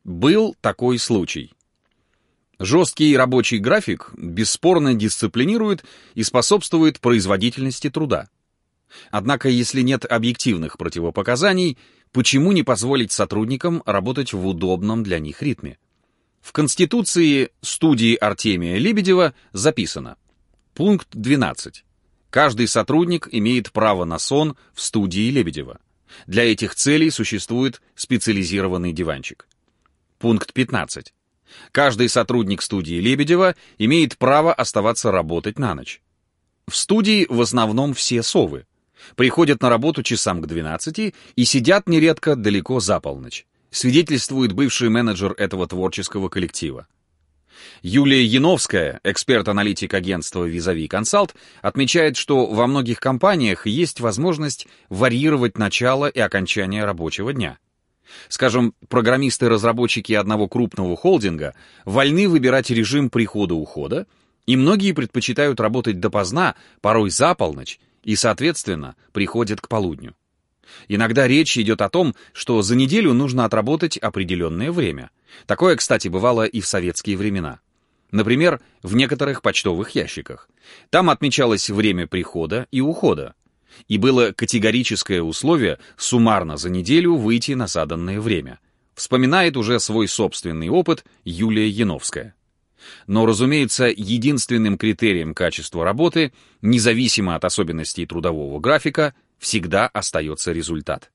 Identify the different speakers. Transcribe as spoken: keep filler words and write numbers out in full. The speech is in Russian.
Speaker 1: Был такой случай. Жесткий рабочий график бесспорно дисциплинирует и способствует производительности труда. Однако, если нет объективных противопоказаний, почему не позволить сотрудникам работать в удобном для них ритме? В Конституции студии Артемия Лебедева записано: пункт двенадцать. Каждый сотрудник имеет право на сон в студии Лебедева. Для этих целей существует специализированный диванчик. Пункт пятнадцать. Каждый сотрудник студии Лебедева имеет право оставаться работать на ночь. В студии в основном все совы. Приходят на работу часам к двенадцати и сидят нередко далеко за полночь, свидетельствует бывший менеджер этого творческого коллектива. Юлия Яновская, эксперт-аналитик агентства «Визави Консалт», отмечает, что во многих компаниях есть возможность варьировать начало и окончание рабочего дня. Скажем, программисты-разработчики одного крупного холдинга вольны выбирать режим прихода-ухода, и многие предпочитают работать допоздна, порой за полночь, и, соответственно, приходят к полудню. Иногда речь идет о том, что за неделю нужно отработать определенное время. Такое, кстати, бывало и в советские времена. Например, в некоторых почтовых ящиках. Там отмечалось время прихода и ухода. И было категорическое условие суммарно за неделю выйти на заданное время. Вспоминает уже свой собственный опыт Юлия Яновская. Но, разумеется, единственным критерием качества работы, независимо от особенностей трудового графика, всегда остается результат.